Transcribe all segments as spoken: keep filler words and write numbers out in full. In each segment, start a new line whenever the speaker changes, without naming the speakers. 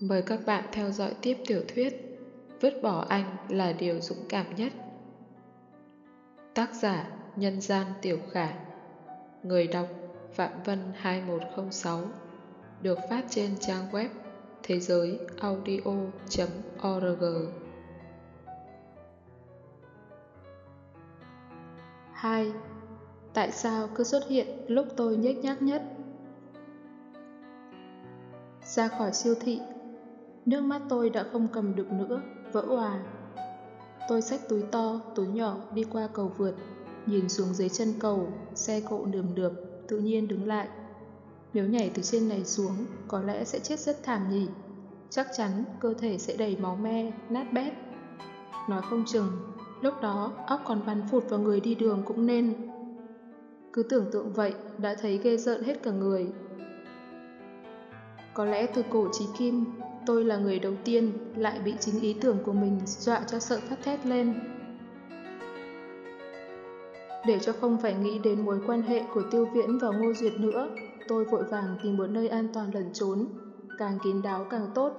Mời các bạn theo dõi tiếp tiểu thuyết Vứt bỏ anh là điều dũng cảm nhất. Tác giả Nhân gian Tiểu Khả. Người đọc Phạm Vân hai một không sáu. Được phát trên trang web thế giới audio chấm org. hai. Tại sao cứ xuất hiện lúc tôi nhếch nhác nhất? Ra khỏi siêu thị, nước mắt tôi đã không cầm được nữa, vỡ òa. Tôi xách túi to, túi nhỏ đi qua cầu vượt, nhìn xuống dưới chân cầu, xe cộ nườm nượp, tự nhiên đứng lại. Nếu nhảy từ trên này xuống, có lẽ sẽ chết rất thảm nhỉ. Chắc chắn cơ thể sẽ đầy máu me, nát bét. Nói không chừng, lúc đó óc còn bắn phụt vào người đi đường cũng nên. Cứ tưởng tượng vậy đã thấy ghê rợn hết cả người. Có lẽ từ cổ chí kim, tôi là người đầu tiên lại bị chính ý tưởng của mình dọa cho sợ phát thét lên. Để cho không phải nghĩ đến mối quan hệ của Tiêu Viễn và Ngô Duyệt nữa, tôi vội vàng tìm một nơi an toàn lẩn trốn, càng kín đáo càng tốt.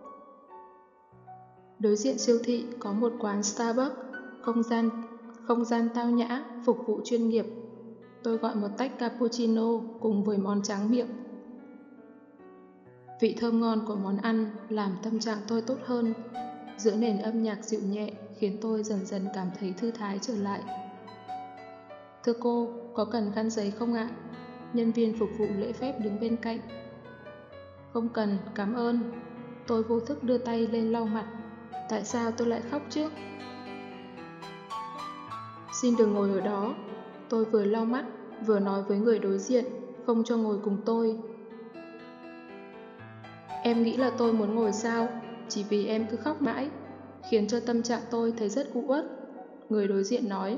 Đối diện siêu thị có một quán Starbucks, không gian, không gian tao nhã, phục vụ chuyên nghiệp. Tôi gọi một tách cappuccino cùng với món tráng miệng. Vị thơm ngon của món ăn làm tâm trạng tôi tốt hơn. Giữa nền âm nhạc dịu nhẹ khiến tôi dần dần cảm thấy thư thái trở lại. Thưa cô, có cần khăn giấy không ạ? Nhân viên phục vụ lễ phép đứng bên cạnh. Không cần, cảm ơn. Tôi vô thức đưa tay lên lau mặt. Tại sao tôi lại khóc chứ? Xin đừng ngồi ở đó. Tôi vừa lau mắt, vừa nói với người đối diện, không cho ngồi cùng tôi. Em nghĩ là tôi muốn ngồi sao? Chỉ vì em cứ khóc mãi, khiến cho tâm trạng tôi thấy rất u uất. Người đối diện nói.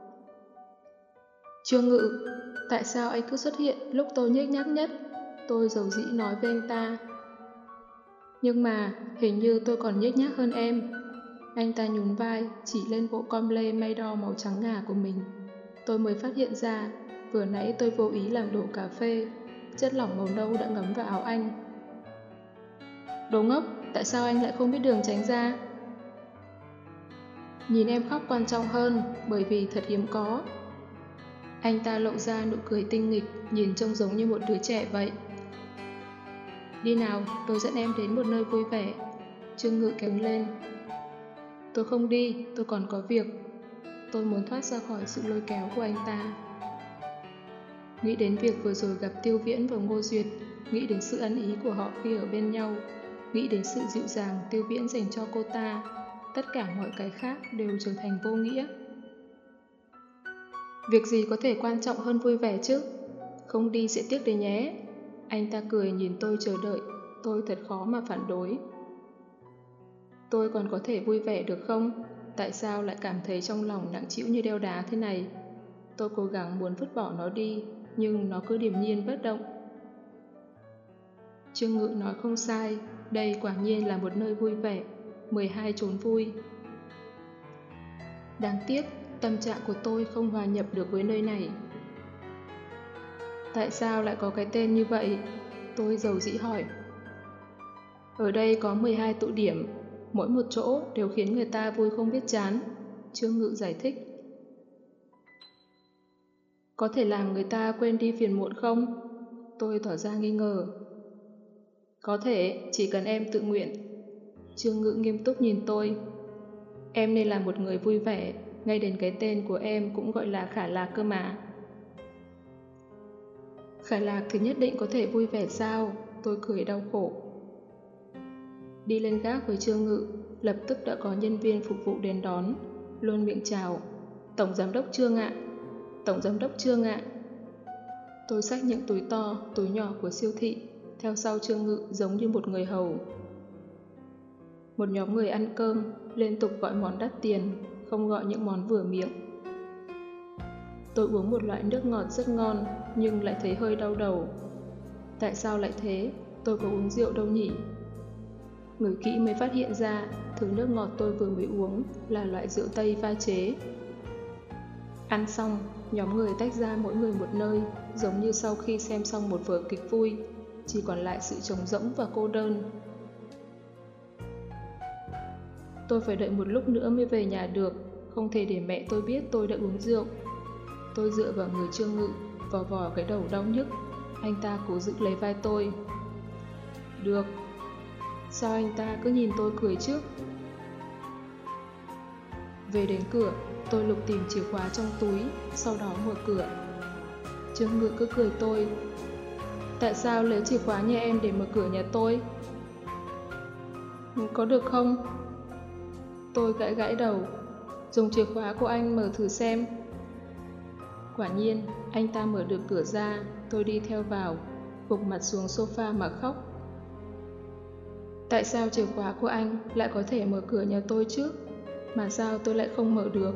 Trương Ngự, tại sao anh cứ xuất hiện lúc tôi nhếch nhác nhất? Tôi dầu dĩ nói với anh ta. Nhưng mà, hình như tôi còn nhếch nhác hơn em. Anh ta nhún vai, chỉ lên bộ com lê may đo màu trắng ngà của mình. Tôi mới phát hiện ra, vừa nãy tôi vô ý làm đổ cà phê, chất lỏng màu nâu đã ngấm vào áo anh. Đồ ngốc, tại sao anh lại không biết đường tránh ra? Nhìn em khóc quan trọng hơn, bởi vì thật hiếm có. Anh ta lộ ra nụ cười tinh nghịch, nhìn trông giống như một đứa trẻ vậy. Đi nào, tôi dẫn em đến một nơi vui vẻ. Trương Ngự kéo lên. Tôi không đi, tôi còn có việc. Tôi muốn thoát ra khỏi sự lôi kéo của anh ta. Nghĩ đến việc vừa rồi gặp Tiêu Viễn và Ngô Duyệt, nghĩ đến sự ăn ý của họ khi ở bên nhau, nghĩ đến sự dịu dàng Tiêu Viễn dành cho cô ta, tất cả mọi cái khác đều trở thành vô nghĩa. Việc gì có thể quan trọng hơn vui vẻ chứ? Không đi sẽ tiếc đấy nhé. Anh ta cười nhìn tôi chờ đợi, tôi thật khó mà phản đối. Tôi còn có thể vui vẻ được không? Tại sao lại cảm thấy trong lòng nặng trĩu như đeo đá thế này? Tôi cố gắng muốn vứt bỏ nó đi, nhưng nó cứ điềm nhiên bất động. Trương Ngự nói không sai, đây quả nhiên là một nơi vui vẻ, mười hai chốn vui. Đáng tiếc, tâm trạng của tôi không hòa nhập được với nơi này. Tại sao lại có cái tên như vậy? Tôi dầu dĩ hỏi. Ở đây có mười hai tụ điểm, mỗi một chỗ đều khiến người ta vui không biết chán. Trương Ngự giải thích. Có thể làm người ta quên đi phiền muộn không? Tôi tỏ ra nghi ngờ. Có thể, chỉ cần em tự nguyện. Trương Ngự nghiêm túc nhìn tôi. Em nên là một người vui vẻ, ngay đến cái tên của em cũng gọi là Khả Lạc cơ mà. Khả Lạc thì nhất định có thể vui vẻ sao? Tôi cười đau khổ. Đi lên gác với Trương Ngự, lập tức đã có nhân viên phục vụ đến đón, luôn miệng chào. Tổng giám đốc Trương ạ. Tổng giám đốc Trương ạ. Tôi xách những túi to, túi nhỏ của siêu thị, theo sau Trương Ngự giống như một người hầu. Một nhóm người ăn cơm, liên tục gọi món đắt tiền, không gọi những món vừa miệng. Tôi uống một loại nước ngọt rất ngon, nhưng lại thấy hơi đau đầu. Tại sao lại thế? Tôi có uống rượu đâu nhỉ? Ngửi kỹ mới phát hiện ra, thứ nước ngọt tôi vừa mới uống là loại rượu Tây pha chế. Ăn xong, nhóm người tách ra mỗi người một nơi, giống như sau khi xem xong một vở kịch vui, chỉ còn lại sự trống rỗng và cô đơn. Tôi phải đợi một lúc nữa mới về nhà được, không thể để mẹ tôi biết tôi đã uống rượu. Tôi dựa vào người Trương Ngự, vò vò cái đầu đau nhức. Anh ta cố giữ lấy vai tôi. Được. Sao anh ta cứ nhìn tôi cười trước? Về đến cửa, tôi lục tìm chìa khóa trong túi, sau đó mở cửa. Trương Ngự cứ cười tôi. Tại sao lấy chìa khóa nhà em để mở cửa nhà tôi? Có được không? Tôi gãi gãi đầu. Dùng chìa khóa của anh mở thử xem. Quả nhiên, anh ta mở được cửa ra, tôi đi theo vào, gục mặt xuống sofa mà khóc. Tại sao chìa khóa của anh lại có thể mở cửa nhà tôi chứ? Mà sao tôi lại không mở được?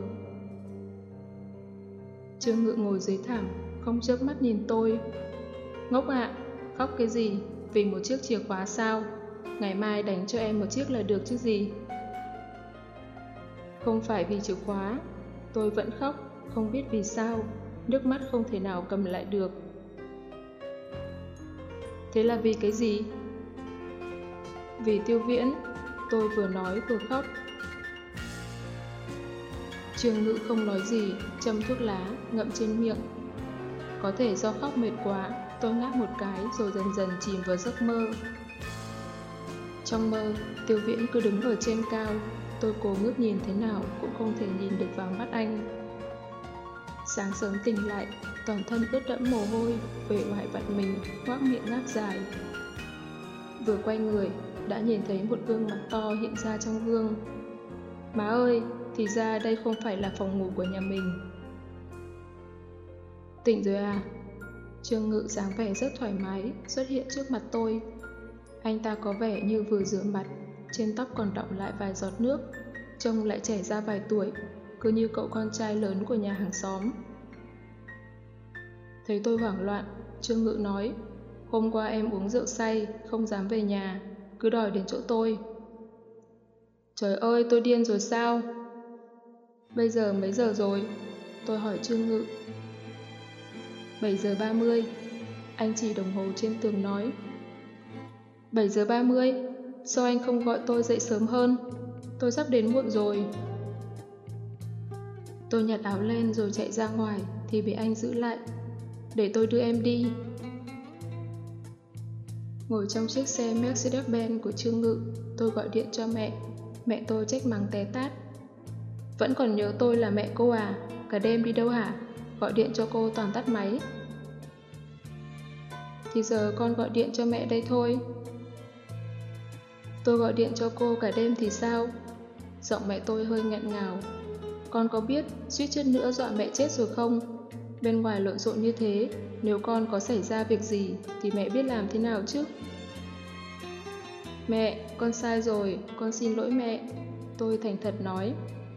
Trương Ngự ngồi dưới thảm, không chớp mắt nhìn tôi. Ngốc ạ, khóc cái gì? Vì một chiếc chìa khóa sao? Ngày mai đánh cho em một chiếc là được chứ gì? Không phải vì chìa khóa. Tôi vẫn khóc, không biết vì sao. Nước mắt không thể nào cầm lại được. Thế là vì cái gì? Vì Tiêu Viễn. Tôi vừa nói vừa khóc. Trương Ngự không nói gì, châm thuốc lá, ngậm trên miệng. Có thể do khóc mệt quá, tôi ngáp một cái rồi dần dần chìm vào giấc mơ. Trong mơ, Tiêu Viễn cứ đứng ở trên cao, tôi cố ngước nhìn thế nào cũng không thể nhìn được vào mắt anh. Sáng sớm tỉnh lại, toàn thân ướt đẫm mồ hôi, uể oải vặn mình, ngoác miệng ngáp dài. Vừa quay người, đã nhìn thấy một gương mặt to hiện ra trong gương. Má ơi, thì ra đây không phải là phòng ngủ của nhà mình. Tỉnh rồi à? Trương Ngự dáng vẻ rất thoải mái, xuất hiện trước mặt tôi. Anh ta có vẻ như vừa rửa mặt, trên tóc còn đọng lại vài giọt nước, trông lại trẻ ra vài tuổi, cứ như cậu con trai lớn của nhà hàng xóm. Thấy tôi hoảng loạn, Trương Ngự nói, hôm qua em uống rượu say, không dám về nhà, cứ đòi đến chỗ tôi. Trời ơi, tôi điên rồi sao? Bây giờ mấy giờ rồi? Tôi hỏi Trương Ngự. bảy giờ ba mươi. Anh chỉ đồng hồ trên tường nói. bảy giờ ba mươi? Sao anh không gọi tôi dậy sớm hơn? Tôi sắp đến muộn rồi. Tôi nhặt áo lên rồi chạy ra ngoài thì bị anh giữ lại. Để tôi đưa em đi. Ngồi trong chiếc xe Mercedes-Benz của Trương Ngự, tôi gọi điện cho mẹ. Mẹ tôi trách mắng té tát. Vẫn còn nhớ tôi là mẹ cô à? Cả đêm đi đâu hả? Gọi điện cho cô toàn tắt máy. Thì giờ con gọi điện cho mẹ đây thôi. Tôi gọi điện cho cô cả đêm thì sao? Giọng mẹ tôi hơi nghẹn ngào. Con có biết suýt chút nữa dọa mẹ chết rồi không? Bên ngoài lộn xộn như thế, nếu con có xảy ra việc gì thì mẹ biết làm thế nào chứ? Mẹ, con sai rồi, con xin lỗi mẹ. Tôi thành thật nói.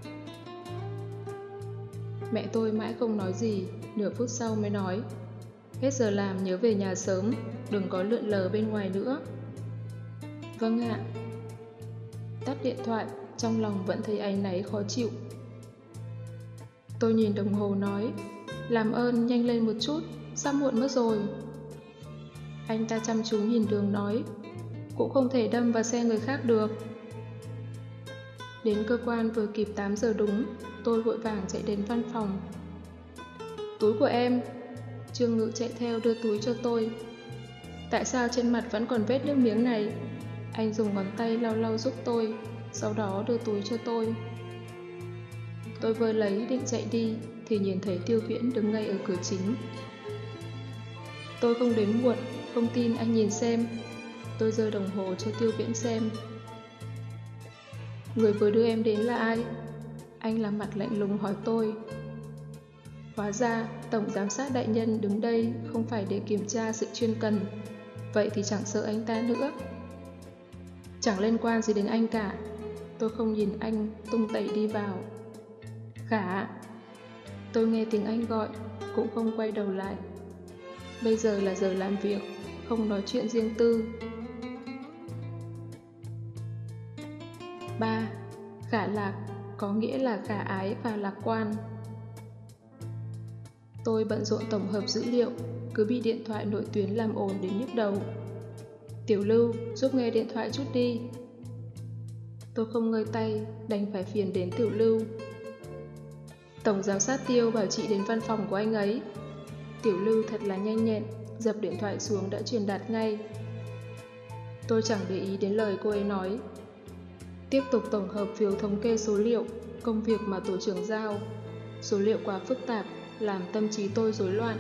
Mẹ tôi mãi không nói gì, nửa phút sau mới nói. Hết giờ làm nhớ về nhà sớm, đừng có lượn lờ bên ngoài nữa. Vâng ạ. Tắt điện thoại, trong lòng vẫn thấy áy náy khó chịu. Tôi nhìn đồng hồ nói, làm ơn nhanh lên một chút, sắp muộn mất rồi. Anh ta chăm chú nhìn đường nói, cũng không thể đâm vào xe người khác được. Đến cơ quan vừa kịp tám giờ đúng, tôi vội vàng chạy đến văn phòng. Túi của em. Trương Ngự chạy theo đưa túi cho tôi. Tại sao trên mặt vẫn còn vết nước miếng này? Anh dùng ngón tay lau lau giúp tôi, sau đó đưa túi cho tôi. Tôi vừa lấy định chạy đi thì nhìn thấy Tiêu Viễn đứng ngay ở cửa chính. Tôi không đến muộn, không tin anh nhìn xem. Tôi giơ đồng hồ cho Tiêu Viễn xem. Người vừa đưa em đến là ai? Anh làm mặt lạnh lùng hỏi tôi. Hóa ra Tổng Giám sát đại nhân đứng đây không phải để kiểm tra sự chuyên cần. Vậy thì chẳng sợ anh ta nữa. Chẳng liên quan gì đến anh cả. Tôi không nhìn anh, tung tẩy đi vào. Khả. Tôi nghe tiếng anh gọi, cũng không quay đầu lại. Bây giờ là giờ làm việc, không nói chuyện riêng tư. ba. Khả lạc có nghĩa là khả ái và lạc quan. Tôi bận rộn tổng hợp dữ liệu, cứ bị điện thoại nội tuyến làm ồn đến nhức đầu. Tiểu Lưu, giúp nghe điện thoại chút đi. Tôi không ngơi tay, đành phải phiền đến Tiểu Lưu. Tổng giám sát Tiêu bảo chị đến văn phòng của anh ấy. Tiểu Lưu thật là nhanh nhẹn, dập điện thoại xuống đã truyền đạt ngay. Tôi chẳng để ý đến lời cô ấy nói. Tiếp tục tổng hợp phiếu thống kê số liệu, công việc mà tổ trưởng giao. Số liệu quá phức tạp, làm tâm trí tôi rối loạn.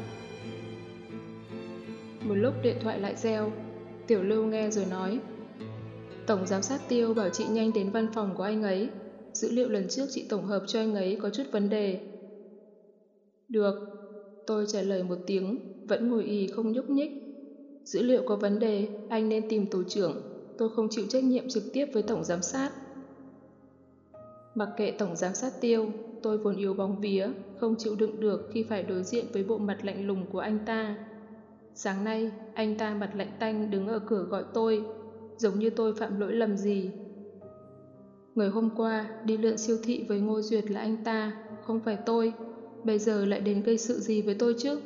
Một lúc điện thoại lại reo, Tiểu Lưu nghe rồi nói. Tổng giám sát Tiêu bảo chị nhanh đến văn phòng của anh ấy. Dữ liệu lần trước chị tổng hợp cho anh ấy có chút vấn đề. Được, tôi trả lời một tiếng, vẫn ngồi ì không nhúc nhích. Dữ liệu có vấn đề, anh nên tìm tổ trưởng. Tôi không chịu trách nhiệm trực tiếp với tổng giám sát. Mặc kệ tổng giám sát Tiêu, tôi vốn yếu bóng vía, không chịu đựng được khi phải đối diện với bộ mặt lạnh lùng của anh ta. Sáng nay, anh ta mặt lạnh tanh đứng ở cửa gọi tôi, giống như tôi phạm lỗi lầm gì. Người hôm qua đi lượn siêu thị với Ngô Duyệt là anh ta, không phải tôi. Bây giờ lại đến gây sự gì với tôi chứ?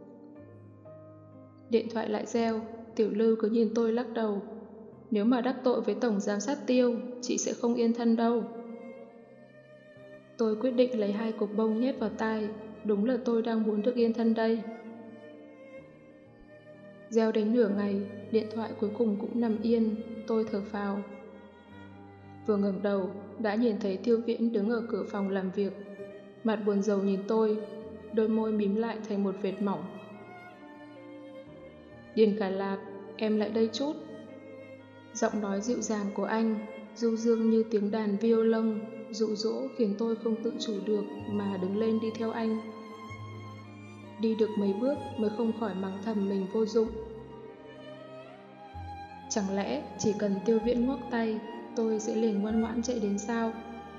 Điện thoại lại reo, Tiểu Lưu cứ nhìn tôi lắc đầu. Nếu mà đắc tội với tổng giám sát Tiêu, chị sẽ không yên thân đâu. Tôi quyết định lấy hai cục bông nhét vào tai. Đúng là tôi đang muốn được yên thân đây. Reo đến nửa ngày, điện thoại cuối cùng cũng nằm yên. Tôi thở phào. Vừa ngẩng đầu, đã nhìn thấy Tiêu Viễn đứng ở cửa phòng làm việc. Mặt buồn rầu nhìn tôi, đôi môi mím lại thành một vệt mỏng. Điền Khả Lạc, em lại đây chút. Giọng nói dịu dàng của anh, du dương như tiếng đàn violon, dụ dỗ khiến tôi không tự chủ được mà đứng lên đi theo anh. Đi được mấy bước mới không khỏi mắng thầm mình vô dụng. Chẳng lẽ chỉ cần Tiêu Viễn ngoắc tay, tôi sẽ liền ngoan ngoãn chạy đến sao?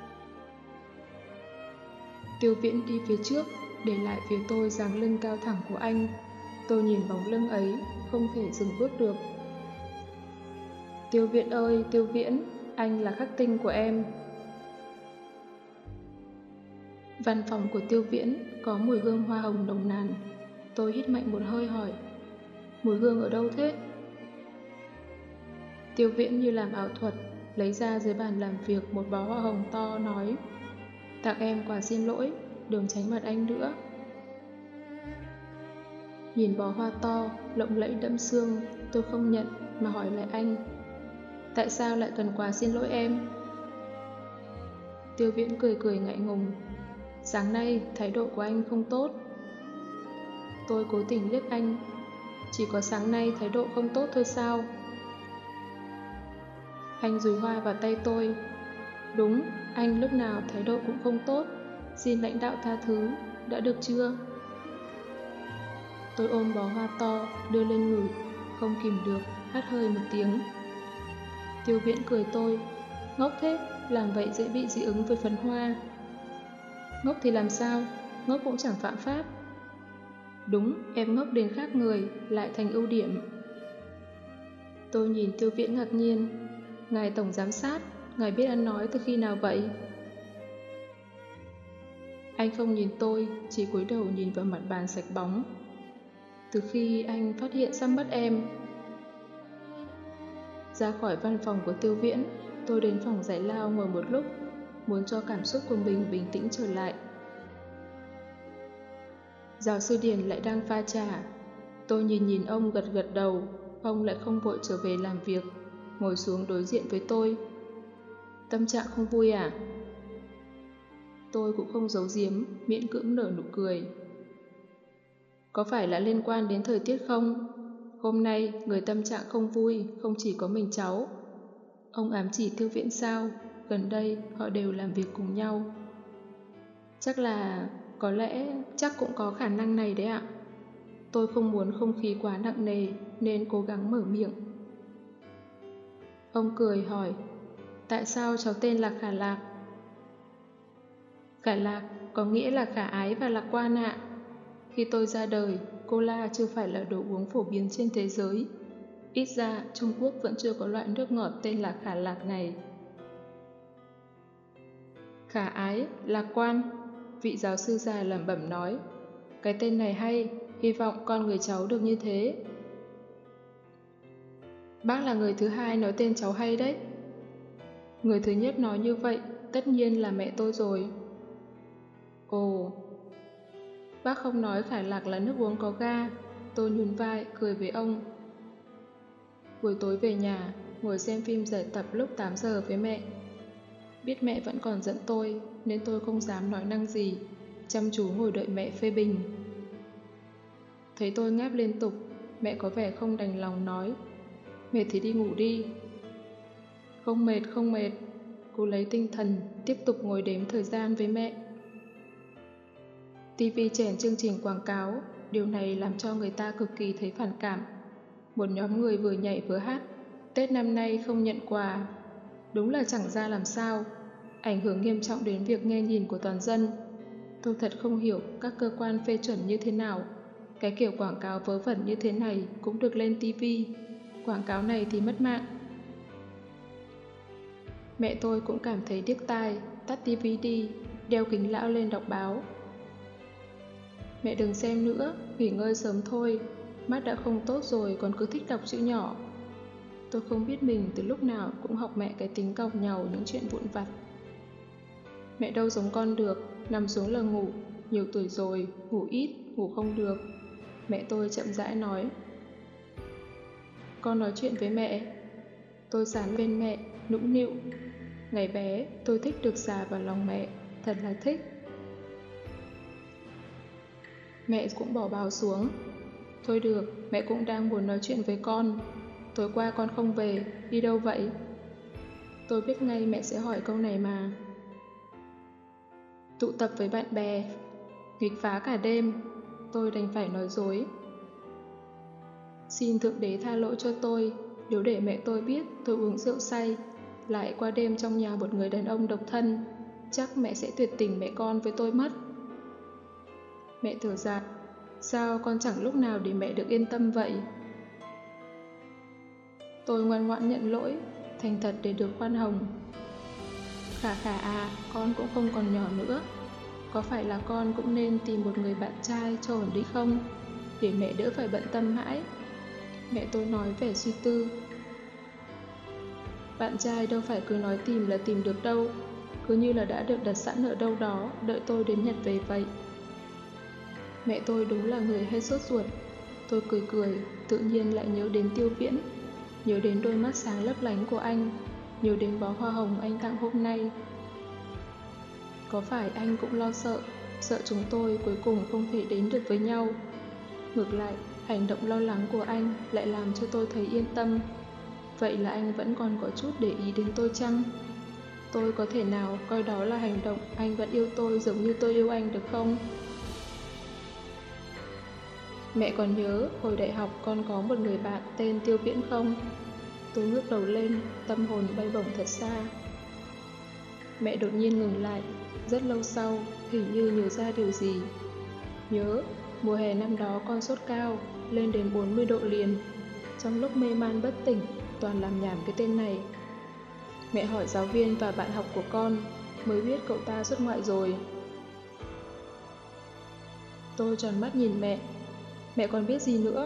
Tiêu Viễn đi phía trước, để lại phía tôi dáng lưng cao thẳng của anh. Tôi nhìn bóng lưng ấy, không thể dừng bước được. Tiêu Viễn ơi, Tiêu Viễn, anh là khắc tinh của em. Văn phòng của Tiêu Viễn có mùi hương hoa hồng nồng nàn. Tôi hít mạnh một hơi hỏi, mùi hương ở đâu thế? Tiêu Viễn như làm ảo thuật, lấy ra dưới bàn làm việc một bó hoa hồng to, nói, tặng em quà xin lỗi, đừng tránh mặt anh nữa. Nhìn bó hoa to, lộng lẫy đẫm sương, tôi không nhận mà hỏi lại anh, tại sao lại cần quà xin lỗi em? Tiêu Viễn cười cười ngại ngùng, sáng nay thái độ của anh không tốt. Tôi cố tình liếc anh, chỉ có sáng nay thái độ không tốt thôi sao? Anh dúi hoa vào tay tôi. Đúng, anh lúc nào thái độ cũng không tốt. Xin lãnh đạo tha thứ, đã được chưa? Tôi ôm bó hoa to, đưa lên ngửi, không kìm được, hắt hơi một tiếng. Tiêu Viễn cười tôi, ngốc thế, làm vậy dễ bị dị ứng với phấn hoa. Ngốc thì làm sao, ngốc cũng chẳng phạm pháp. Đúng, em ngốc đến khác người, lại thành ưu điểm. Tôi nhìn Tiêu Viễn ngạc nhiên, ngài tổng giám sát, ngài biết ăn nói từ khi nào vậy? Anh không nhìn tôi, chỉ cúi đầu nhìn vào mặt bàn sạch bóng. Từ khi anh phát hiện sắp mất em. Ra khỏi văn phòng của Tiêu Viễn, tôi đến phòng giải lao ngồi một lúc, muốn cho cảm xúc của mình bình tĩnh trở lại. Giáo sư Điền lại đang pha trà. Tôi nhìn nhìn ông gật gật đầu, ông lại không vội trở về làm việc, ngồi xuống đối diện với tôi. Tâm trạng không vui à? Tôi cũng không giấu giếm, miễn cưỡng nở nụ cười. Có phải là liên quan đến thời tiết không? Hôm nay người tâm trạng không vui, không chỉ có mình cháu. Ông ám chỉ Tiêu Viễn sao? Gần đây họ đều làm việc cùng nhau. Chắc là, có lẽ, chắc cũng có khả năng này đấy ạ. Tôi không muốn không khí quá nặng nề nên cố gắng mở miệng. Ông cười hỏi, tại sao cháu tên là Khả Lạc? Khả Lạc có nghĩa là khả ái và lạc quan ạ. Khi tôi ra đời, cola chưa phải là đồ uống phổ biến trên thế giới. Ít ra, Trung Quốc vẫn chưa có loại nước ngọt tên là Khả Lạc này. Khả ái, lạc quan, vị giáo sư già lẩm bẩm nói. Cái tên này hay, hy vọng con người cháu được như thế. Bác là người thứ hai nói tên cháu hay đấy. Người thứ nhất nói như vậy, tất nhiên là mẹ tôi rồi. Ồ, bác không nói Khải Lạc là nước uống có ga. Tôi nhún vai, cười với ông. Buổi tối về nhà, ngồi xem phim giải tập lúc tám giờ với mẹ. Biết mẹ vẫn còn giận tôi, nên tôi không dám nói năng gì, chăm chú ngồi đợi mẹ phê bình. Thấy tôi ngáp liên tục, mẹ có vẻ không đành lòng nói. Mệt thì đi ngủ đi. Không mệt, không mệt. Cô lấy tinh thần, tiếp tục ngồi đếm thời gian với mẹ. ti vi chèn chương trình quảng cáo, điều này làm cho người ta cực kỳ thấy phản cảm. Một nhóm người vừa nhảy vừa hát, Tết năm nay không nhận quà. Đúng là chẳng ra làm sao, ảnh hưởng nghiêm trọng đến việc nghe nhìn của toàn dân. Tôi thật không hiểu các cơ quan phê chuẩn như thế nào. Cái kiểu quảng cáo vớ vẩn như thế này cũng được lên ti vi. Quảng cáo này thì mất mạng. Mẹ tôi cũng cảm thấy điếc tai, tắt ti vi đi, đeo kính lão lên đọc báo. Mẹ đừng xem nữa, nghỉ ngơi sớm thôi. Mắt đã không tốt rồi còn cứ thích đọc chữ nhỏ. Tôi không biết mình từ lúc nào cũng học mẹ cái tính cọc nhàu những chuyện vụn vặt. Mẹ đâu giống con được, nằm xuống là ngủ, nhiều tuổi rồi, ngủ ít, ngủ không được. Mẹ tôi chậm rãi nói. Con nói chuyện với mẹ. Tôi dán bên mẹ, nũng nịu. Ngày bé, tôi thích được xà vào lòng mẹ, thật là thích. Mẹ cũng bỏ báo xuống. Thôi được, mẹ cũng đang muốn nói chuyện với con. Tối qua con không về, đi đâu vậy? Tôi biết ngay mẹ sẽ hỏi câu này mà. Tụ tập với bạn bè, nghịch phá cả đêm. Tôi đành phải nói dối. Xin Thượng Đế tha lỗi cho tôi, nếu để mẹ tôi biết tôi uống rượu say, lại qua đêm trong nhà một người đàn ông độc thân, chắc mẹ sẽ tuyệt tình mẹ con với tôi mất. Mẹ thở dài. Sao con chẳng lúc nào để mẹ được yên tâm vậy? Tôi ngoan ngoãn nhận lỗi, thành thật để được khoan hồng. Khả khả à, con cũng không còn nhỏ nữa. Có phải là con cũng nên tìm một người bạn trai cho ổn đi không? Để mẹ đỡ phải bận tâm mãi. Mẹ tôi nói vẻ suy tư. Bạn trai đâu phải cứ nói tìm là tìm được đâu. Cứ như là đã được đặt sẵn ở đâu đó, đợi tôi đến Nhật về vậy. Mẹ tôi đúng là người hay sốt ruột. Tôi cười cười, tự nhiên lại nhớ đến Tiêu Viễn, nhớ đến đôi mắt sáng lấp lánh của anh, nhớ đến bó hoa hồng anh tặng hôm nay. Có phải anh cũng lo sợ, sợ chúng tôi cuối cùng không thể đến được với nhau? Ngược lại, hành động lo lắng của anh lại làm cho tôi thấy yên tâm. Vậy là anh vẫn còn có chút để ý đến tôi chăng? Tôi có thể nào coi đó là hành động anh vẫn yêu tôi giống như tôi yêu anh được không? Mẹ còn nhớ hồi đại học con có một người bạn tên Tiêu Viễn không? Tôi ngước đầu lên, tâm hồn bay bổng thật xa. Mẹ đột nhiên ngừng lại, rất lâu sau, hình như nhớ ra điều gì. Nhớ, mùa hè năm đó con sốt cao, lên đến bốn mươi độ liền. Trong lúc mê man bất tỉnh, toàn làm nhảm cái tên này. Mẹ hỏi giáo viên và bạn học của con, mới biết cậu ta xuất ngoại rồi. Tôi tròn mắt nhìn mẹ. Mẹ còn biết gì nữa?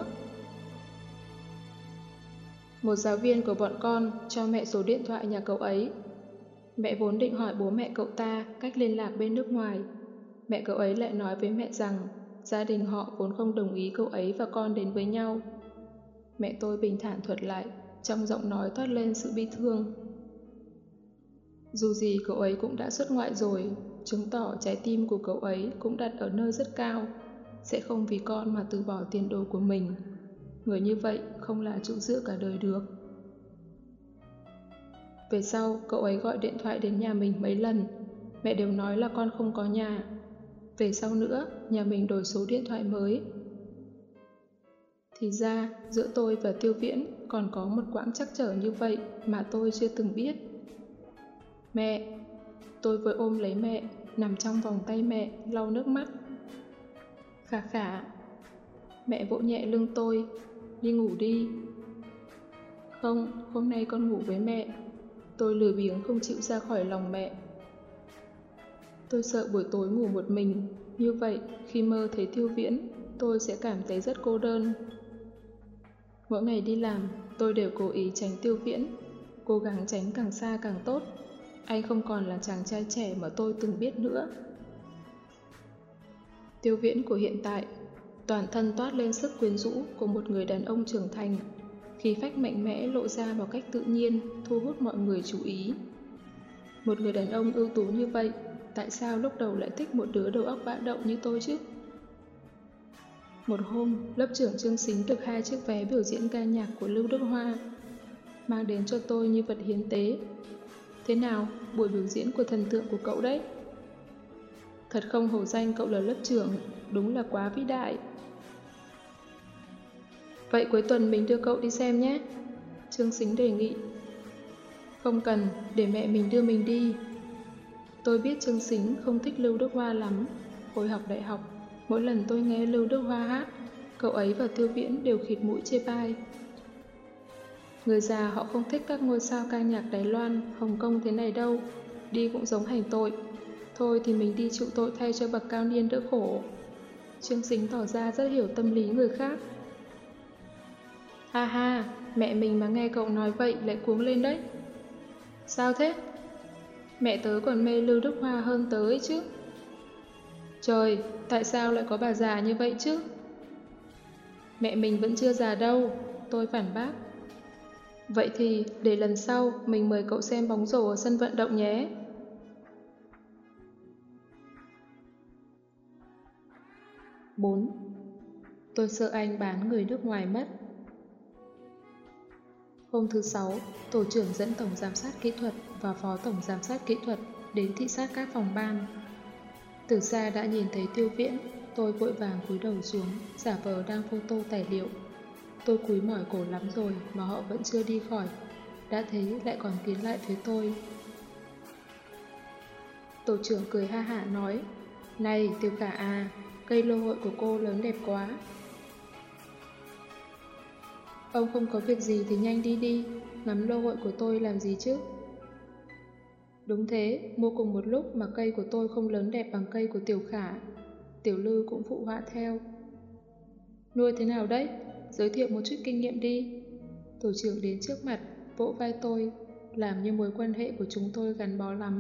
Một giáo viên của bọn con cho mẹ số điện thoại nhà cậu ấy. Mẹ vốn định hỏi bố mẹ cậu ta cách liên lạc bên nước ngoài. Mẹ cậu ấy lại nói với mẹ rằng gia đình họ vốn không đồng ý cậu ấy và con đến với nhau. Mẹ tôi bình thản thuật lại, trong giọng nói toát lên sự bi thương. Dù gì cậu ấy cũng đã xuất ngoại rồi, chứng tỏ trái tim của cậu ấy cũng đặt ở nơi rất cao, sẽ không vì con mà từ bỏ tiền đồ của mình. Người như vậy không là chỗ dựa cả đời được. Về sau, cậu ấy gọi điện thoại đến nhà mình mấy lần. Mẹ đều nói là con không có nhà. Về sau nữa, nhà mình đổi số điện thoại mới. Thì ra, giữa tôi và Tiêu Viễn còn có một quãng trắc trở như vậy mà tôi chưa từng biết. Mẹ! Tôi vội ôm lấy mẹ, nằm trong vòng tay mẹ, lau nước mắt. Khả khả! Mẹ vỗ nhẹ lưng tôi. Đi ngủ đi. Không, hôm nay con ngủ với mẹ. Tôi lười biếng không chịu ra khỏi lòng mẹ. Tôi sợ buổi tối ngủ một mình. Như vậy, khi mơ thấy Tiêu Viễn, tôi sẽ cảm thấy rất cô đơn. Mỗi ngày đi làm, tôi đều cố ý tránh Tiêu Viễn, cố gắng tránh càng xa càng tốt. Anh không còn là chàng trai trẻ mà tôi từng biết nữa. Tiêu Viễn của hiện tại, toàn thân toát lên sức quyến rũ của một người đàn ông trưởng thành, khí phách mạnh mẽ lộ ra một cách tự nhiên, thu hút mọi người chú ý. Một người đàn ông ưu tú như vậy, tại sao lúc đầu lại thích một đứa đầu óc bạo động như tôi chứ? Một hôm, lớp trưởng Trương Sính được hai chiếc vé biểu diễn ca nhạc của Lưu Đức Hoa, mang đến cho tôi như vật hiến tế. Thế nào, buổi biểu diễn của thần tượng của cậu đấy? Thật không hổ danh cậu là lớp trưởng, đúng là quá vĩ đại. Vậy cuối tuần mình đưa cậu đi xem nhé, Trương Sính đề nghị. Không cần, để mẹ mình đưa mình đi. Tôi biết Trương Sính không thích Lưu Đức Hoa lắm. Hồi học đại học, mỗi lần tôi nghe Lưu Đức Hoa hát, cậu ấy và Tiêu Viễn đều khịt mũi chê bai. Người già họ không thích các ngôi sao ca nhạc Đài Loan, Hồng Kông thế này đâu, đi cũng giống hành tội. Thôi thì mình đi chịu tội thay cho bậc cao niên đỡ khổ. Trương Sính tỏ ra rất hiểu tâm lý người khác. Ha ha, mẹ mình mà nghe cậu nói vậy lại cuống lên đấy. Sao thế? Mẹ tớ còn mê Lưu Đức Hoa hơn tớ ấy chứ. Trời, tại sao lại có bà già như vậy chứ? Mẹ mình vẫn chưa già đâu, tôi phản bác. Vậy thì để lần sau mình mời cậu xem bóng rổ ở sân vận động nhé. bốn. Tôi sợ anh bán người nước ngoài mất. Hôm thứ Sáu, tổ trưởng dẫn tổng giám sát kỹ thuật và phó tổng giám sát kỹ thuật đến thị sát các phòng ban. Từ xa đã nhìn thấy Tiêu Viễn, tôi vội vàng cúi đầu xuống, giả vờ đang photo tài liệu. Tôi cúi mỏi cổ lắm rồi mà họ vẫn chưa đi khỏi, đã thấy lại còn tiến lại phía tôi. Tổ trưởng cười ha hả nói, này Tiêu Khả à, cây lô hội của cô lớn đẹp quá. Ông không có việc gì thì nhanh đi đi, ngắm lô hội của tôi làm gì chứ? Đúng thế, mua cùng một lúc mà cây của tôi không lớn đẹp bằng cây của Tiểu Khả. Tiểu Lư cũng phụ họa theo. Nuôi thế nào đấy? Giới thiệu một chút kinh nghiệm đi. Tổ trưởng đến trước mặt, vỗ vai tôi, làm như mối quan hệ của chúng tôi gắn bó lắm.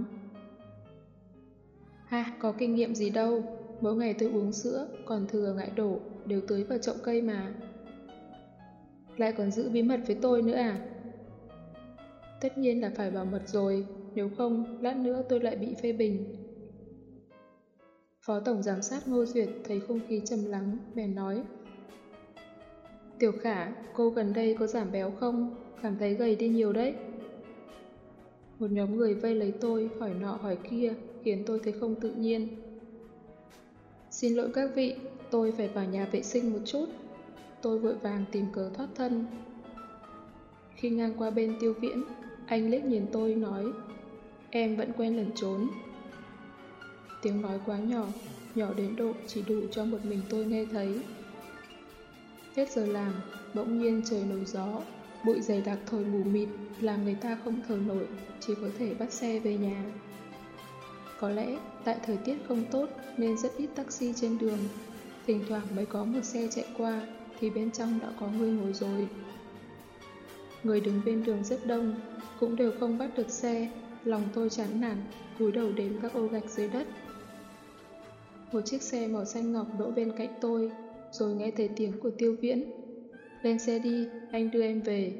Ha, có kinh nghiệm gì đâu, mỗi ngày tôi uống sữa, còn thừa ngại đổ, đều tưới vào chậu cây mà. Lại còn giữ bí mật với tôi nữa à? Tất nhiên là phải bảo mật rồi, nếu không, lát nữa tôi lại bị phê bình. Phó tổng giám sát Ngô Duyệt thấy không khí trầm lắng, bèn nói. Tiểu Khả, cô gần đây có giảm béo không? Cảm thấy gầy đi nhiều đấy. Một nhóm người vây lấy tôi, hỏi nọ hỏi kia, khiến tôi thấy không tự nhiên. Xin lỗi các vị, tôi phải vào nhà vệ sinh một chút. Tôi vội vàng tìm cớ thoát thân. Khi ngang qua bên Tiêu Viễn, anh liếc nhìn tôi nói, em vẫn quen lẩn trốn. Tiếng nói quá nhỏ, nhỏ đến độ chỉ đủ cho một mình tôi nghe thấy. Hết giờ làm, bỗng nhiên trời nổi gió, bụi dày đặc thổi mù mịt, làm người ta không thở nổi, chỉ có thể bắt xe về nhà. Có lẽ tại thời tiết không tốt nên rất ít taxi trên đường, thỉnh thoảng mới có một xe chạy qua thì bên trong đã có người ngồi rồi. Người đứng bên đường rất đông, cũng đều không bắt được xe, lòng tôi chán nản, cúi đầu đếm các ô gạch dưới đất. Một chiếc xe màu xanh ngọc đỗ bên cạnh tôi, rồi nghe thấy tiếng của Tiêu Viễn. Lên xe đi, anh đưa em về.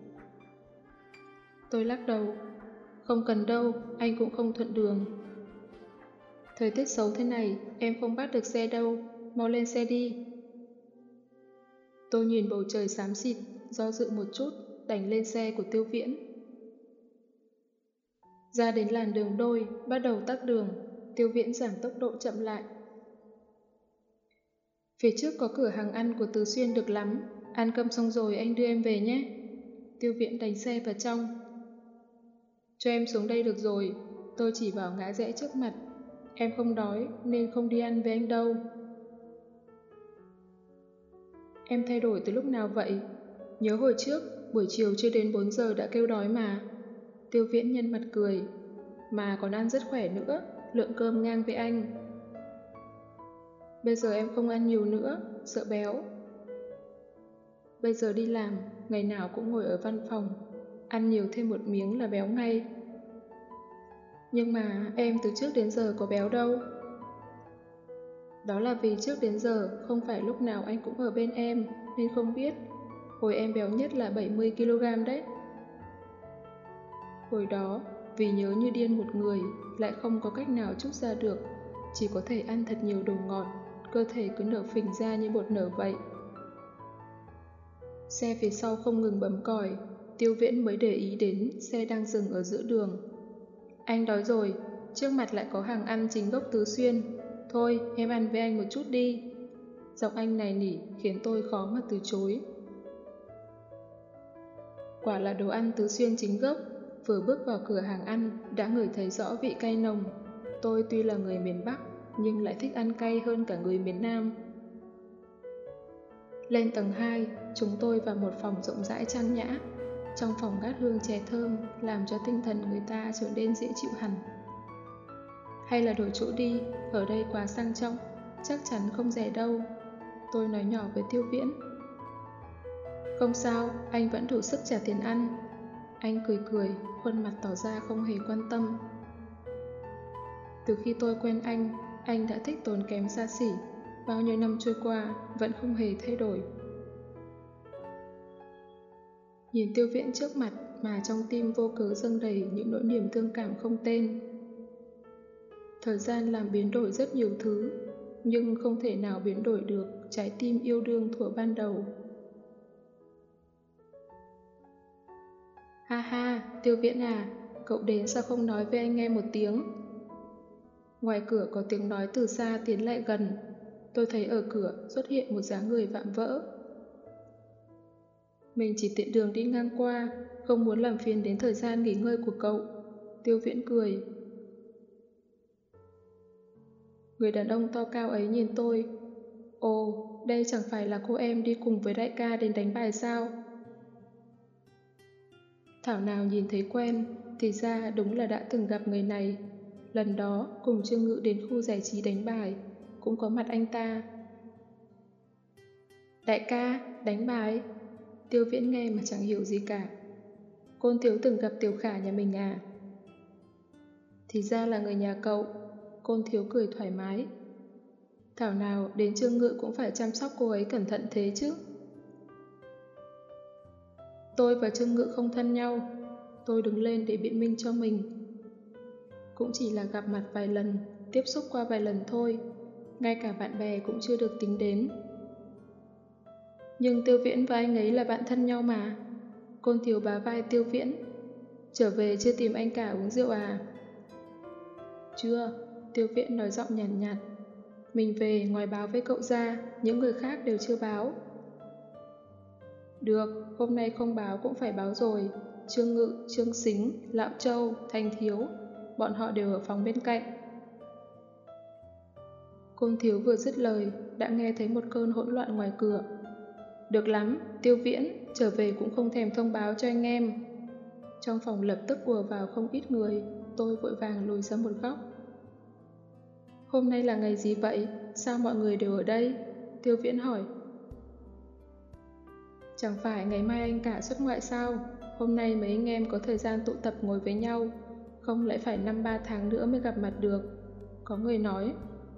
Tôi lắc đầu. Không cần đâu, anh cũng không thuận đường. Thời tiết xấu thế này, em không bắt được xe đâu, mau lên xe đi. Tôi nhìn bầu trời xám xịt, do dự một chút, đành lên xe của Tiêu Viễn. Ra đến làn đường đôi, bắt đầu tắc đường, Tiêu Viễn giảm tốc độ chậm lại. Phía trước có cửa hàng ăn của Từ Xuyên được lắm, ăn cơm xong rồi anh đưa em về nhé. Tiêu Viễn đánh xe vào trong. Cho em xuống đây được rồi, tôi chỉ vào ngã rẽ trước mặt. Em không đói nên không đi ăn với anh đâu. Em thay đổi từ lúc nào vậy? Nhớ hồi trước, buổi chiều chưa đến bốn giờ đã kêu đói mà. Tiêu Viễn nhân mặt cười. Mà còn ăn rất khỏe nữa, lượng cơm ngang với anh. Bây giờ em không ăn nhiều nữa, sợ béo. Bây giờ đi làm, ngày nào cũng ngồi ở văn phòng, ăn nhiều thêm một miếng là béo ngay. Nhưng mà em từ trước đến giờ có béo đâu. Đó là vì trước đến giờ không phải lúc nào anh cũng ở bên em, nên không biết. Hồi em béo nhất là bảy mươi ki lô gam đấy. Hồi đó, vì nhớ như điên một người, lại không có cách nào trút ra được, chỉ có thể ăn thật nhiều đồ ngọt, cơ thể cứ nở phình ra như bột nở vậy. Xe phía sau không ngừng bấm còi, Tiêu Viễn mới để ý đến xe đang dừng ở giữa đường. Anh đói rồi, trước mặt lại có hàng ăn chính gốc Tứ Xuyên. Thôi, em ăn với anh một chút đi. Giọng anh này nỉ khiến tôi khó mà từ chối. Quả là đồ ăn Tứ Xuyên chính gốc, vừa bước vào cửa hàng ăn đã ngửi thấy rõ vị cay nồng. Tôi tuy là người miền Bắc nhưng lại thích ăn cay hơn cả người miền Nam. Lên tầng hai, chúng tôi vào một phòng rộng rãi trang nhã. Trong phòng ngát hương chè thơm làm cho tinh thần người ta trở nên dễ chịu hẳn. Hay là đổi chỗ đi, ở đây quá sang trọng, chắc chắn không rẻ đâu. Tôi nói nhỏ với Tiêu Viễn. Không sao, anh vẫn đủ sức trả tiền ăn. Anh cười cười, khuôn mặt tỏ ra không hề quan tâm. Từ khi tôi quen anh, anh đã thích tốn kém xa xỉ. Bao nhiêu năm trôi qua, vẫn không hề thay đổi. Nhìn Tiêu Viễn trước mặt mà trong tim vô cớ dâng đầy những nỗi niềm thương cảm không tên. Thời gian làm biến đổi rất nhiều thứ, nhưng không thể nào biến đổi được trái tim yêu đương thuở ban đầu. Ha ha, Tiêu Viễn à, cậu đến sao không nói với anh nghe một tiếng? Ngoài cửa có tiếng nói từ xa tiến lại gần. Tôi thấy ở cửa xuất hiện một dáng người vạm vỡ. Mình chỉ tiện đường đi ngang qua, không muốn làm phiền đến thời gian nghỉ ngơi của cậu. Tiêu Viễn cười. Người đàn ông to cao ấy nhìn tôi. Ồ, đây chẳng phải là cô em đi cùng với đại ca đến đánh bài sao? Thảo nào nhìn thấy quen, thì ra đúng là đã từng gặp người này. Lần đó cùng Trương Ngự đến khu giải trí đánh bài, cũng có mặt anh ta. Đại ca, đánh bài? Tiêu Viễn nghe mà chẳng hiểu gì cả. Côn Thiếu từng gặp Tiểu Khả nhà mình à? Thì ra là người nhà cậu. Côn Thiếu cười thoải mái. Thảo nào đến Trương Ngự cũng phải chăm sóc cô ấy cẩn thận thế chứ. Tôi và Trương Ngự không thân nhau. Tôi đứng lên để biện minh cho mình. Cũng chỉ là gặp mặt vài lần, tiếp xúc qua vài lần thôi. Ngay cả bạn bè cũng chưa được tính đến. Nhưng Tiêu Viễn và anh ấy là bạn thân nhau mà. Côn Thiếu bá vai Tiêu Viễn. Trở về chưa tìm anh cả uống rượu à? Chưa, Tiêu Viễn nói giọng nhàn nhạt, nhạt. Mình về ngoài báo với cậu ra, những người khác đều chưa báo. Được, hôm nay không báo cũng phải báo rồi. Trương Ngự, Trương Xính, Lão Châu, Thành Thiếu, bọn họ đều ở phòng bên cạnh. Côn Thiếu vừa dứt lời, đã nghe thấy một cơn hỗn loạn ngoài cửa. Được lắm, Tiêu Viễn, trở về cũng không thèm thông báo cho anh em. Trong phòng lập tức ùa vào không ít người, tôi vội vàng lùi ra một góc. Hôm nay là ngày gì vậy? Sao mọi người đều ở đây? Tiêu Viễn hỏi. Chẳng phải ngày mai anh cả xuất ngoại sao? Hôm nay mấy anh em có thời gian tụ tập ngồi với nhau, không lại phải năm ba tháng nữa mới gặp mặt được. Có người nói.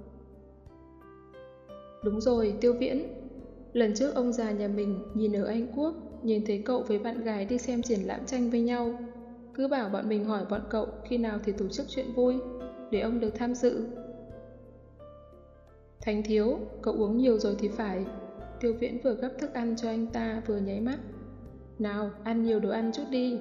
Đúng rồi, Tiêu Viễn. Lần trước ông già nhà mình nhìn ở Anh Quốc, nhìn thấy cậu với bạn gái đi xem triển lãm tranh với nhau. Cứ bảo bọn mình hỏi bọn cậu khi nào thì tổ chức chuyện vui, để ông được tham dự. Thành Thiếu, cậu uống nhiều rồi thì phải. Tiêu Viễn vừa gấp thức ăn cho anh ta vừa nháy mắt. Nào, ăn nhiều đồ ăn chút đi.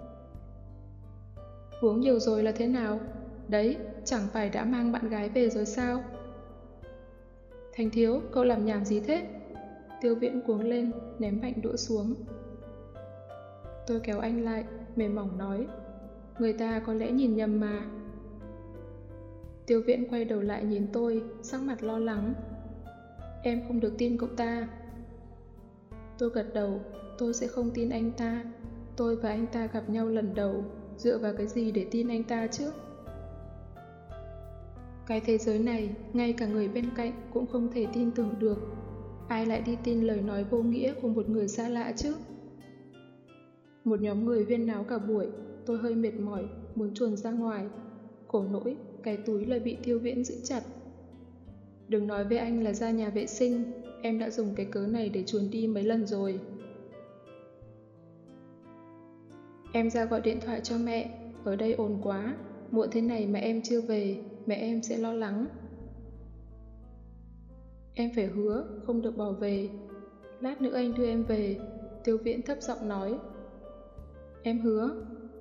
Uống nhiều rồi là thế nào? Đấy, chẳng phải đã mang bạn gái về rồi sao? Thành Thiếu, cậu làm nhảm gì thế? Tiêu Viễn cuống lên, ném mạnh đũa xuống. Tôi kéo anh lại, mềm mỏng nói. Người ta có lẽ nhìn nhầm mà. Tiêu Viễn quay đầu lại nhìn tôi, sắc mặt lo lắng. Em không được tin cậu ta. Tôi gật đầu, tôi sẽ không tin anh ta. Tôi và anh ta gặp nhau lần đầu, dựa vào cái gì để tin anh ta chứ? Cái thế giới này, ngay cả người bên cạnh cũng không thể tin tưởng được. Ai lại đi tin lời nói vô nghĩa của một người xa lạ chứ? Một nhóm người huyên náo cả buổi, tôi hơi mệt mỏi, muốn chuồn ra ngoài. Khổ nỗi, cái túi lại bị Tiêu Viễn giữ chặt. Đừng nói với anh là ra nhà vệ sinh, em đã dùng cái cớ này để chuồn đi mấy lần rồi. Em ra gọi điện thoại cho mẹ, ở đây ồn quá, muộn thế này mà em chưa về, mẹ em sẽ lo lắng. Em phải hứa, không được bỏ về. Lát nữa anh đưa em về, Tiêu Viễn thấp giọng nói. Em hứa.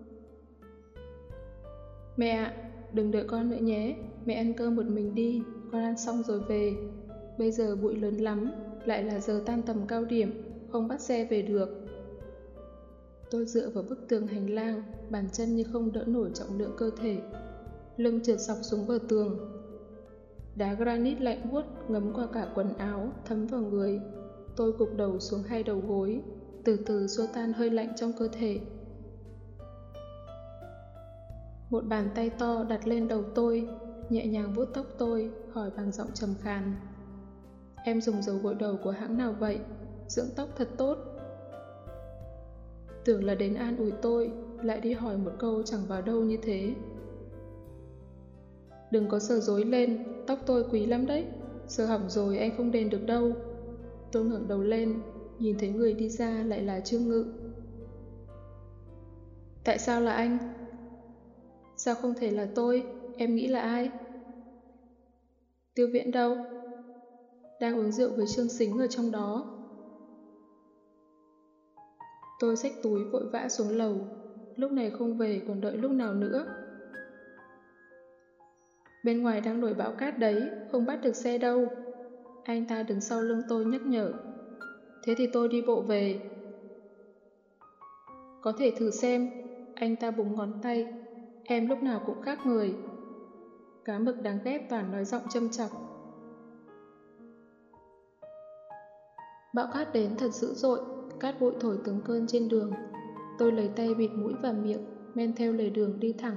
Mẹ ạ, đừng đợi con nữa nhé, mẹ ăn cơm một mình đi, con ăn xong rồi về. Bây giờ bụi lớn lắm, lại là giờ tan tầm cao điểm, không bắt xe về được. Tôi dựa vào bức tường hành lang, bàn chân như không đỡ nổi trọng lượng cơ thể. Lưng trượt sọc xuống bờ tường. Đá granite lạnh buốt ngấm qua cả quần áo, thấm vào người. Tôi gục đầu xuống hai đầu gối, từ từ xua tan hơi lạnh trong cơ thể. Một bàn tay to đặt lên đầu tôi, nhẹ nhàng vuốt tóc tôi, hỏi bằng giọng trầm khàn. Em dùng dầu gội đầu của hãng nào vậy? Dưỡng tóc thật tốt. Tưởng là đến an ủi tôi, lại đi hỏi một câu chẳng vào đâu như thế. Đừng có sờ rối lên, tóc tôi quý lắm đấy. Sờ hỏng rồi anh không đền được đâu. Tôi ngẩng đầu lên, nhìn thấy người đi ra lại là Trương Ngự. Tại sao là anh? Sao không thể là tôi? Em nghĩ là ai? Tiêu Viễn đâu? Đang uống rượu với Trương Sính ở trong đó. Tôi xách túi vội vã xuống lầu. Lúc này không về còn đợi lúc nào nữa? Bên ngoài đang nổi bão cát đấy, không bắt được xe đâu. Anh ta đứng sau lưng tôi nhắc nhở. Thế thì tôi đi bộ về. Có thể thử xem. Anh ta búng ngón tay. Em lúc nào cũng khác người. Cá mực đáng ghét toàn nói giọng châm chọc. Bão cát đến thật dữ dội, cát bụi thổi từng cơn trên đường. Tôi lấy tay bịt mũi và miệng, men theo lề đường đi thẳng.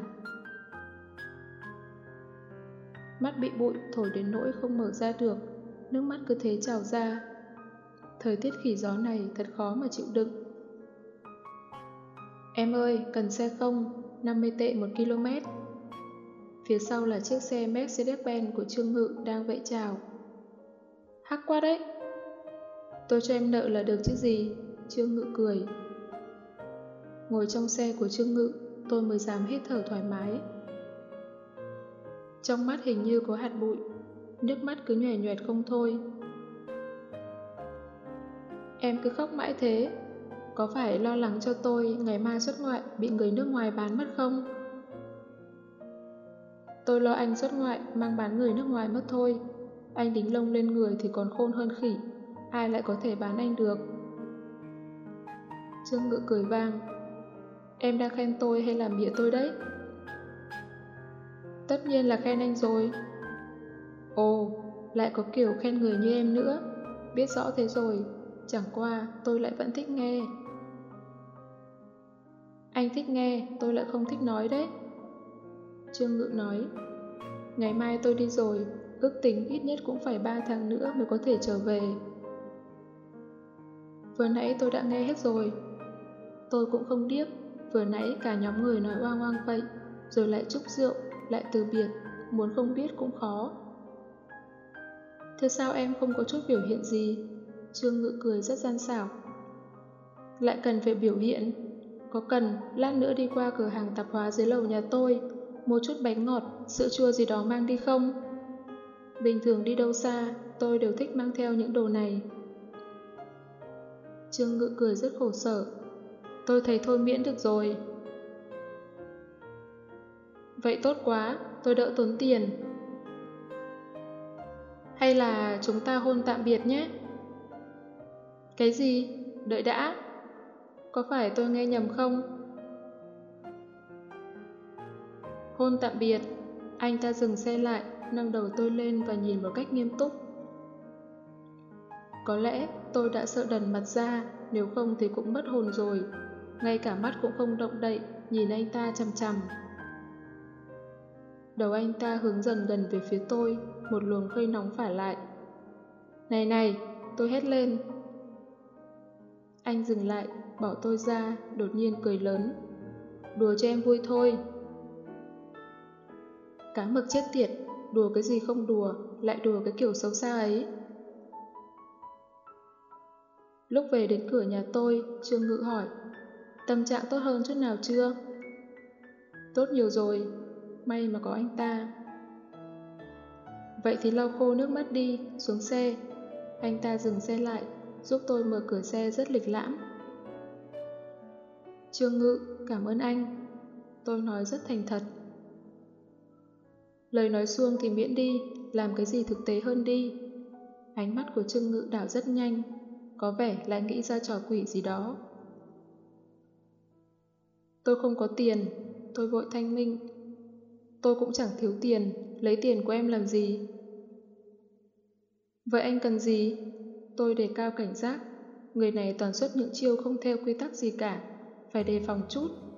Mắt bị bụi thổi đến nỗi không mở ra được, nước mắt cứ thế trào ra. Thời tiết khỉ gió này thật khó mà chịu đựng. Em ơi, cần xe không? năm mươi tệ một km. Phía sau là chiếc xe Mercedes-Benz của Trương Ngự đang vẫy chào. Hắc quá đấy. Tôi cho em nợ là được chứ gì? Trương Ngự cười. Ngồi trong xe của Trương Ngự, tôi mới dám hít thở thoải mái. Trong mắt hình như có hạt bụi, nước mắt cứ nhòe nhòe không thôi. Em cứ khóc mãi thế, có phải lo lắng cho tôi ngày mai xuất ngoại bị người nước ngoài bán mất không? Tôi lo anh xuất ngoại mang bán người nước ngoài mất thôi. Anh đính lông lên người thì còn khôn hơn khỉ, ai lại có thể bán anh được? Trương Ngự cười vang. Em đang khen tôi hay là mỉa tôi đấy? Tất nhiên là khen anh rồi. Ồ, lại có kiểu khen người như em nữa. Biết rõ thế rồi, chẳng qua tôi lại vẫn thích nghe. Anh thích nghe, tôi lại không thích nói đấy. Trương Ngự nói. Ngày mai tôi đi rồi, ước tính ít nhất cũng phải ba tháng nữa mới có thể trở về. Vừa nãy tôi đã nghe hết rồi. Tôi cũng không điếc, vừa nãy cả nhóm người nói oang oang vậy, rồi lại chúc rượu, lại từ biệt, muốn không biết cũng khó. Thế sao em không có chút biểu hiện gì? Trương Ngự cười rất gian xảo. Lại cần phải biểu hiện? Có cần lát nữa đi qua cửa hàng tạp hóa dưới lầu nhà tôi, mua chút bánh ngọt, sữa chua gì đó mang đi không? Bình thường đi đâu xa, tôi đều thích mang theo những đồ này. Trương Ngự cười rất khổ sở. Tôi thấy thôi miễn được rồi. Vậy tốt quá, tôi đỡ tốn tiền. Hay là chúng ta hôn tạm biệt nhé? Cái gì? Đợi đã. Có phải tôi nghe nhầm không? Hôn tạm biệt. Anh ta dừng xe lại, nâng đầu tôi lên và nhìn một cách nghiêm túc. Có lẽ tôi đã sợ đần mặt ra, nếu không thì cũng mất hồn rồi. Ngay cả mắt cũng không động đậy, nhìn anh ta chằm chằm. Đầu anh ta hướng dần gần về phía tôi, một luồng hơi nóng phả lại. Này này, tôi hét lên. Anh dừng lại, bỏ tôi ra, đột nhiên cười lớn. Đùa cho em vui thôi. Cá mực chết tiệt, đùa cái gì không đùa, lại đùa cái kiểu xấu xa ấy. Lúc về đến cửa nhà tôi, Trương Ngự hỏi, tâm trạng tốt hơn chút nào chưa? Tốt nhiều rồi, may mà có anh ta. Vậy thì lau khô nước mắt đi, xuống xe. Anh ta dừng xe lại, giúp tôi mở cửa xe rất lịch lãm. Trương Ngự, cảm ơn anh. Tôi nói rất thành thật. Lời nói suông thì miễn đi, làm cái gì thực tế hơn đi. Ánh mắt của Trương Ngự đảo rất nhanh, có vẻ lại nghĩ ra trò quỷ gì đó. Tôi không có tiền, tôi vội thanh minh. Tôi cũng chẳng thiếu tiền, lấy tiền của em làm gì? Vậy anh cần gì? Tôi đề cao cảnh giác. Người này toàn xuất những chiêu không theo quy tắc gì cả, phải đề phòng chút.